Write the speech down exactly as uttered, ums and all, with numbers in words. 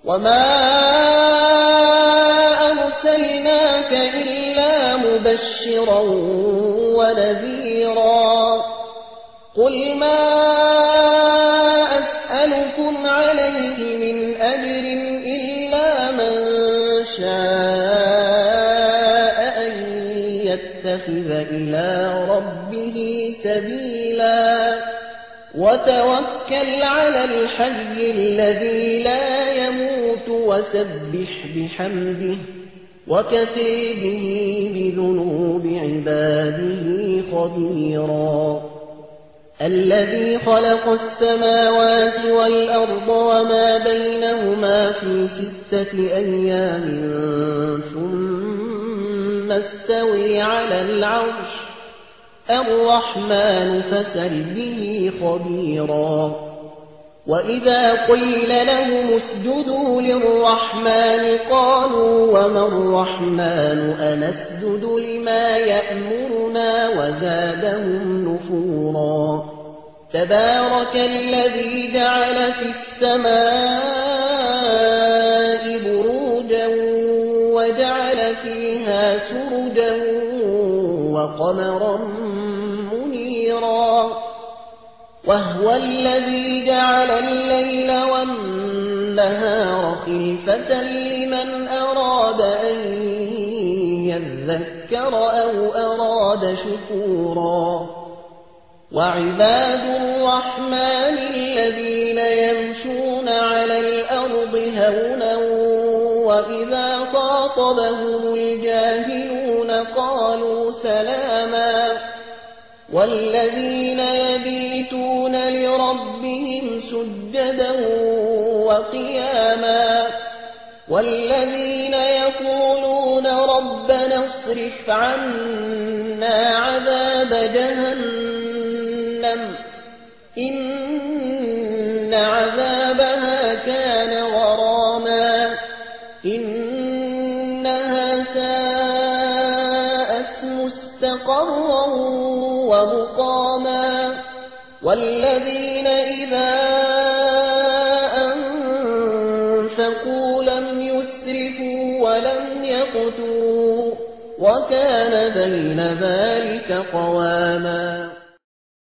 وما أرسلناك إلا مبشرا ونذيرا قل ما أسألكم عليه من أجر إلا من شاء أن يتخذ إلى ربه سبيلا وتوكل على الحي الذي لا يموت وسبح بحمده وكفى به بذنوب عباده خبيرا الذي خلق السماوات والأرض وما بينهما في ستة أيام ثم استوى على العرش الرحمن فاسر به خبيرا وإذا قيل لهم اسجدوا للرحمن قالوا وما الرحمن أنسجد لما يأمرنا وزادهم نفورا تبارك الذي جعل في السماء بروجا وجعل فيها سرجا وقمرا منيرا وهو الذي جعل الليل والنهار خلفة لمن أراد أن يذكر أو أراد شكورا وعباد الرحمن الذين يمشون على الأرض هونا وإذا خاطبهم الجاهلون قالوا سلاما والذين يبيتون لربهم سجدا وقياما والذين يقولون ربنا اصرف عنا عذاب جهنم إن عذابها كان غراما إنها ساءت مستقرا ومقاما والذين إذا أنفقوا لم يسرفوا ولم يقتروا وكان بين ذلك قواما